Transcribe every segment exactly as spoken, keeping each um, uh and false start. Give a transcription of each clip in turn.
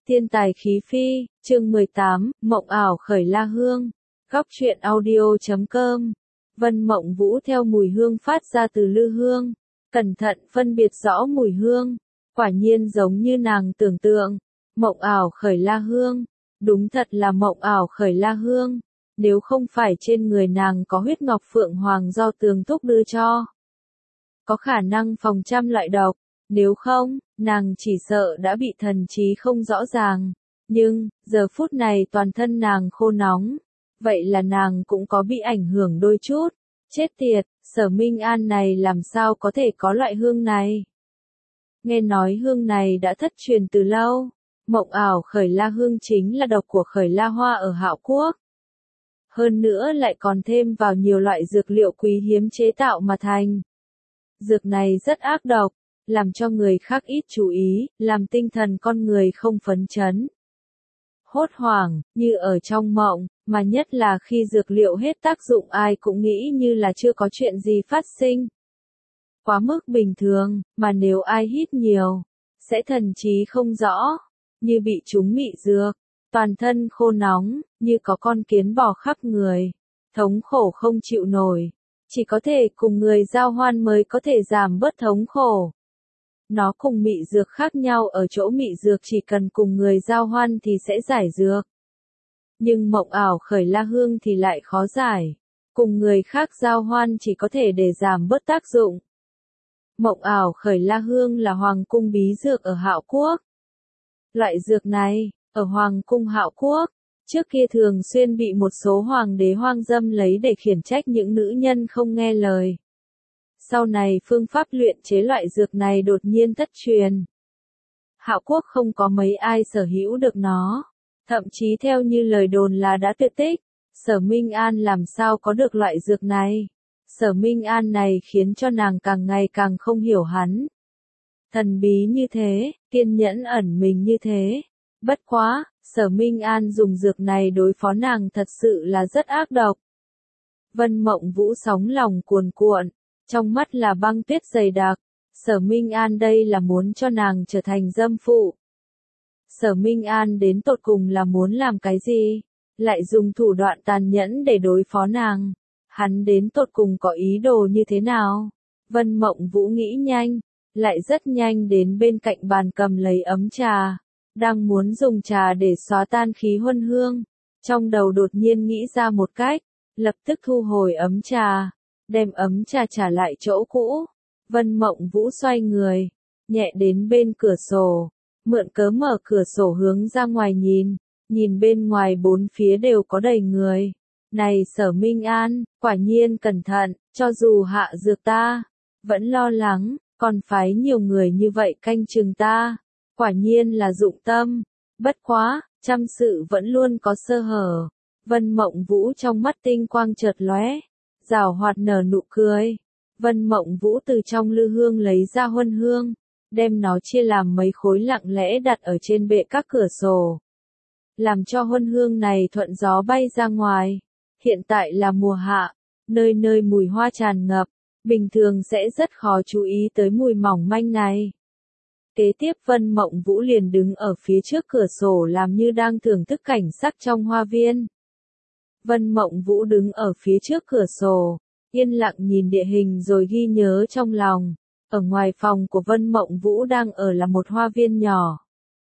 Thiên tài khí phi, chương mười tám, mộng ảo khởi la hương. Góc truyện audio chấm com. Vân Mộng Vũ theo mùi hương phát ra từ lư hương, cẩn thận phân biệt rõ mùi hương, quả nhiên giống như nàng tưởng tượng. Mộng ảo khởi la hương, đúng thật là mộng ảo khởi la hương, nếu không phải trên người nàng có huyết ngọc phượng hoàng do Tường Thúc đưa cho, có khả năng phòng trăm loại độc, nếu không, nàng chỉ sợ đã bị thần trí không rõ ràng. Nhưng, giờ phút này toàn thân nàng khô nóng, vậy là nàng cũng có bị ảnh hưởng đôi chút. Chết tiệt, Sở Minh An này làm sao có thể có loại hương này? Nghe nói hương này đã thất truyền từ lâu. Mộng ảo khởi la hương chính là độc của khởi la hoa ở Hạo Quốc. Hơn nữa lại còn thêm vào nhiều loại dược liệu quý hiếm chế tạo mà thành. Dược này rất ác độc, làm cho người khác ít chú ý, làm tinh thần con người không phấn chấn. Hốt hoảng, như ở trong mộng, mà nhất là khi dược liệu hết tác dụng ai cũng nghĩ như là chưa có chuyện gì phát sinh. Quá mức bình thường, mà nếu ai hít nhiều, sẽ thần trí không rõ, như bị trúng mị dược, toàn thân khô nóng, như có con kiến bò khắp người, thống khổ không chịu nổi, chỉ có thể cùng người giao hoan mới có thể giảm bớt thống khổ. Nó cùng mị dược khác nhau ở chỗ mị dược chỉ cần cùng người giao hoan thì sẽ giải dược. Nhưng mộng ảo khởi la hương thì lại khó giải, cùng người khác giao hoan chỉ có thể để giảm bớt tác dụng. Mộng ảo khởi la hương là hoàng cung bí dược ở Hạo Quốc. Loại dược này, ở hoàng cung Hạo Quốc, trước kia thường xuyên bị một số hoàng đế hoang dâm lấy để khiển trách những nữ nhân không nghe lời. Sau này phương pháp luyện chế loại dược này đột nhiên thất truyền. Hạo Quốc không có mấy ai sở hữu được nó, thậm chí theo như lời đồn là đã tuyệt tích. Sở Minh An làm sao có được loại dược này? Sở Minh An này khiến cho nàng càng ngày càng không hiểu hắn. Thần bí như thế, kiên nhẫn ẩn mình như thế. Bất quá, Sở Minh An dùng dược này đối phó nàng thật sự là rất ác độc. Vân Mộng Vũ sóng lòng cuồn cuộn, trong mắt là băng tuyết dày đặc. Sở Minh An đây là muốn cho nàng trở thành dâm phụ. Sở Minh An đến tột cùng là muốn làm cái gì? Lại dùng thủ đoạn tàn nhẫn để đối phó nàng. Hắn đến tột cùng có ý đồ như thế nào? Vân Mộng Vũ nghĩ nhanh, lại rất nhanh đến bên cạnh bàn cầm lấy ấm trà. Đang muốn dùng trà để xóa tan khí huân hương. Trong đầu đột nhiên nghĩ ra một cách, lập tức thu hồi ấm trà, đem ấm trà trả lại chỗ cũ. Vân Mộng Vũ xoay người, nhẹ đến bên cửa sổ, mượn cớ mở cửa sổ hướng ra ngoài nhìn, nhìn bên ngoài bốn phía đều có đầy người. Này Sở Minh An, quả nhiên cẩn thận, cho dù hạ dược ta, vẫn lo lắng, còn phái nhiều người như vậy canh chừng ta, quả nhiên là dụng tâm. Bất quá, trăm sự vẫn luôn có sơ hở. Vân Mộng Vũ trong mắt tinh quang chợt lóe, giảo hoạt nở nụ cười. Vân Mộng Vũ từ trong lư hương lấy ra huân hương, đem nó chia làm mấy khối lặng lẽ đặt ở trên bệ các cửa sổ, làm cho huân hương này thuận gió bay ra ngoài. Hiện tại là mùa hạ, nơi nơi mùi hoa tràn ngập, bình thường sẽ rất khó chú ý tới mùi mỏng manh này. Kế tiếp Vân Mộng Vũ liền đứng ở phía trước cửa sổ làm như đang thưởng thức cảnh sắc trong hoa viên. Vân Mộng Vũ đứng ở phía trước cửa sổ, yên lặng nhìn địa hình rồi ghi nhớ trong lòng. Ở ngoài phòng của Vân Mộng Vũ đang ở là một hoa viên nhỏ.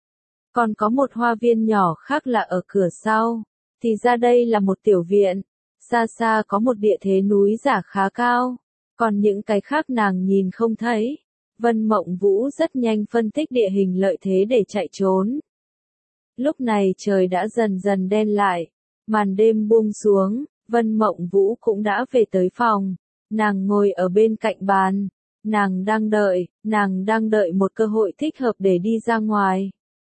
Còn có một hoa viên nhỏ khác là ở cửa sau. Thì ra đây là một tiểu viện. Xa xa có một địa thế núi giả khá cao. Còn những cái khác nàng nhìn không thấy. Vân Mộng Vũ rất nhanh phân tích địa hình lợi thế để chạy trốn. Lúc này trời đã dần dần đen lại. Màn đêm buông xuống, Vân Mộng Vũ cũng đã về tới phòng. Nàng ngồi ở bên cạnh bàn. Nàng đang đợi, nàng đang đợi một cơ hội thích hợp để đi ra ngoài.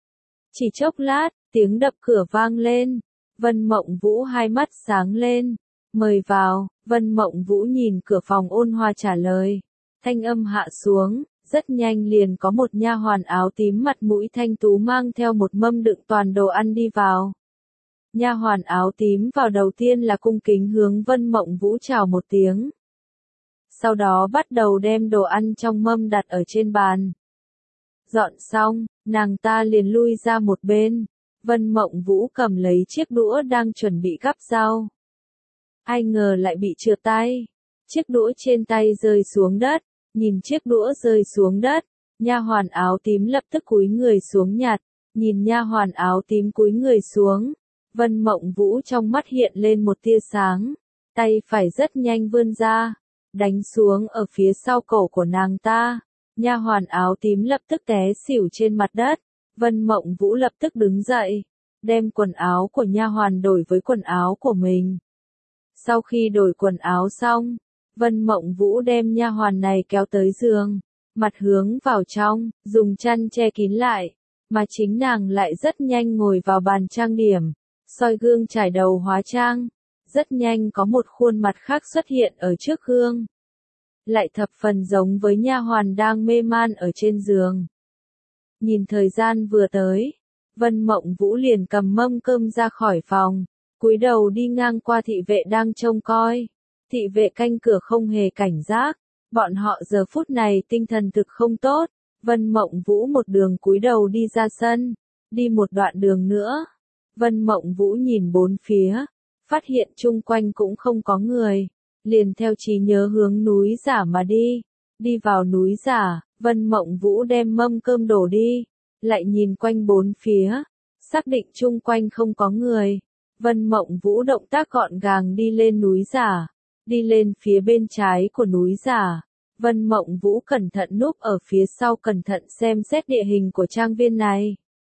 Chỉ chốc lát, tiếng đập cửa vang lên. Vân Mộng Vũ hai mắt sáng lên. Mời vào. Vân Mộng Vũ nhìn cửa phòng ôn hòa trả lời. Thanh âm hạ xuống, rất nhanh liền có một nha hoàn áo tím mặt mũi thanh tú mang theo một mâm đựng toàn đồ ăn đi vào. Nha hoàn áo tím vào đầu tiên là cung kính hướng Vân Mộng Vũ chào một tiếng. Sau đó bắt đầu đem đồ ăn trong mâm đặt ở trên bàn. Dọn xong, nàng ta liền lui ra một bên. Vân Mộng Vũ cầm lấy chiếc đũa đang chuẩn bị gắp rau. Ai ngờ lại bị trượt tay. Chiếc đũa trên tay rơi xuống đất. Nhìn chiếc đũa rơi xuống đất, nha hoàn áo tím lập tức cúi người xuống nhặt. Nhìn nha hoàn áo tím cúi người xuống, Vân Mộng Vũ trong mắt hiện lên một tia sáng. Tay phải rất nhanh vươn ra, đánh xuống ở phía sau cổ của nàng ta. Nha hoàn áo tím lập tức té xỉu trên mặt đất. Vân Mộng Vũ lập tức đứng dậy, đem quần áo của nha hoàn đổi với quần áo của mình. Sau khi đổi quần áo xong, Vân Mộng Vũ đem nha hoàn này kéo tới giường, mặt hướng vào trong, dùng chăn che kín lại, mà chính nàng lại rất nhanh ngồi vào bàn trang điểm, soi gương trải đầu hóa trang. Rất nhanh có một khuôn mặt khác xuất hiện ở trước gương, lại thập phần giống với nha hoàn đang mê man ở trên giường. Nhìn thời gian vừa tới, Vân Mộng Vũ liền cầm mâm cơm ra khỏi phòng, cúi đầu đi ngang qua thị vệ đang trông coi. Thị vệ canh cửa không hề cảnh giác, bọn họ giờ phút này tinh thần thực không tốt. Vân Mộng Vũ một đường cúi đầu đi ra sân, đi một đoạn đường nữa. Vân Mộng Vũ nhìn bốn phía, phát hiện chung quanh cũng không có người, liền theo trí nhớ hướng núi Giả mà đi. Đi vào núi Giả, Vân Mộng Vũ đem mâm cơm đổ đi, lại nhìn quanh bốn phía, xác định chung quanh không có người. Vân Mộng Vũ động tác gọn gàng đi lên núi Giả, đi lên phía bên trái của núi Giả. Vân Mộng Vũ cẩn thận núp ở phía sau cẩn thận xem xét địa hình của trang viên này.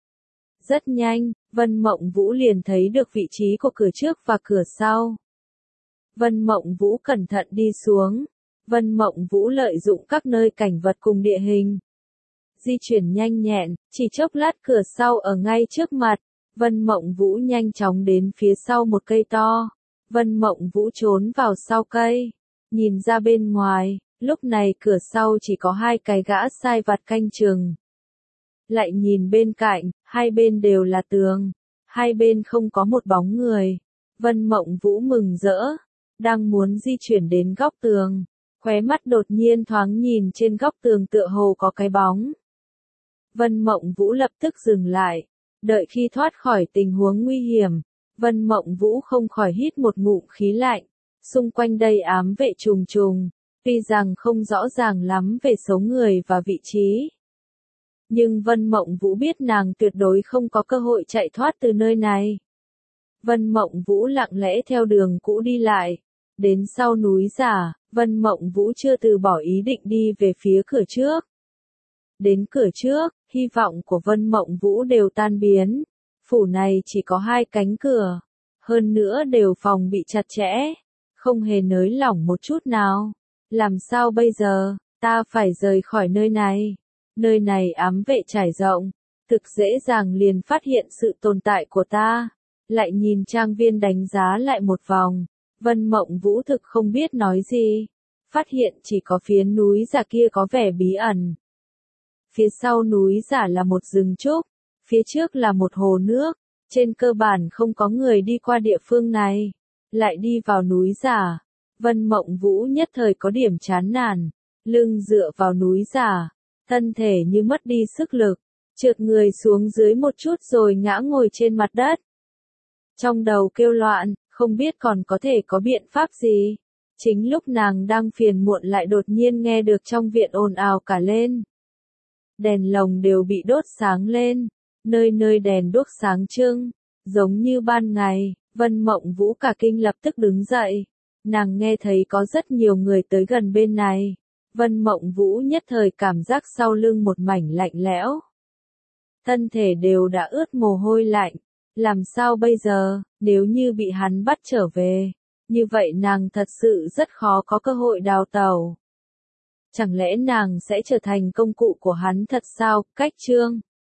Rất nhanh, Vân Mộng Vũ liền thấy được vị trí của cửa trước và cửa sau. Vân Mộng Vũ cẩn thận đi xuống. Vân Mộng Vũ lợi dụng các nơi cảnh vật cùng địa hình, di chuyển nhanh nhẹn, chỉ chốc lát cửa sau ở ngay trước mặt. Vân Mộng Vũ nhanh chóng đến phía sau một cây to. Vân Mộng Vũ trốn vào sau cây, nhìn ra bên ngoài, lúc này cửa sau chỉ có hai cái gã sai vặt canh chừng. Lại nhìn bên cạnh, hai bên đều là tường, hai bên không có một bóng người. Vân Mộng Vũ mừng rỡ, đang muốn di chuyển đến góc tường, khóe mắt đột nhiên thoáng nhìn trên góc tường tựa hồ có cái bóng. Vân Mộng Vũ lập tức dừng lại, đợi khi thoát khỏi tình huống nguy hiểm, Vân Mộng Vũ không khỏi hít một ngụm khí lạnh. Xung quanh đây ám vệ trùng trùng, tuy rằng không rõ ràng lắm về số người và vị trí, nhưng Vân Mộng Vũ biết nàng tuyệt đối không có cơ hội chạy thoát từ nơi này. Vân Mộng Vũ lặng lẽ theo đường cũ đi lại, đến sau núi Giả, Vân Mộng Vũ chưa từ bỏ ý định đi về phía cửa trước. Đến cửa trước, hy vọng của Vân Mộng Vũ đều tan biến. Phủ này chỉ có hai cánh cửa, hơn nữa đều phòng bị chặt chẽ, không hề nới lỏng một chút nào. Làm sao bây giờ, ta phải rời khỏi nơi này. Nơi này ám vệ trải rộng, thực dễ dàng liền phát hiện sự tồn tại của ta. Lại nhìn trang viên đánh giá lại một vòng, Vân Mộng Vũ thực không biết nói gì. Phát hiện chỉ có phía núi Giả kia có vẻ bí ẩn. Phía sau núi Giả là một rừng trúc, phía trước là một hồ nước, trên cơ bản không có người đi qua địa phương này. Lại đi vào núi Giả, Vân Mộng Vũ nhất thời có điểm chán nản, lưng dựa vào núi Giả, thân thể như mất đi sức lực, trượt người xuống dưới một chút rồi ngã ngồi trên mặt đất. Trong đầu kêu loạn, không biết còn có thể có biện pháp gì. Chính lúc nàng đang phiền muộn lại đột nhiên nghe được trong viện ồn ào cả lên. Đèn lồng đều bị đốt sáng lên, nơi nơi đèn đuốc sáng trưng, giống như ban ngày. Vân Mộng Vũ cả kinh lập tức đứng dậy. Nàng nghe thấy có rất nhiều người tới gần bên này. Vân Mộng Vũ nhất thời cảm giác sau lưng một mảnh lạnh lẽo. Thân thể đều đã ướt mồ hôi lạnh. Làm sao bây giờ, nếu như bị hắn bắt trở về, như vậy nàng thật sự rất khó có cơ hội đào tẩu. Chẳng lẽ nàng sẽ trở thành công cụ của hắn thật sao? Cách chương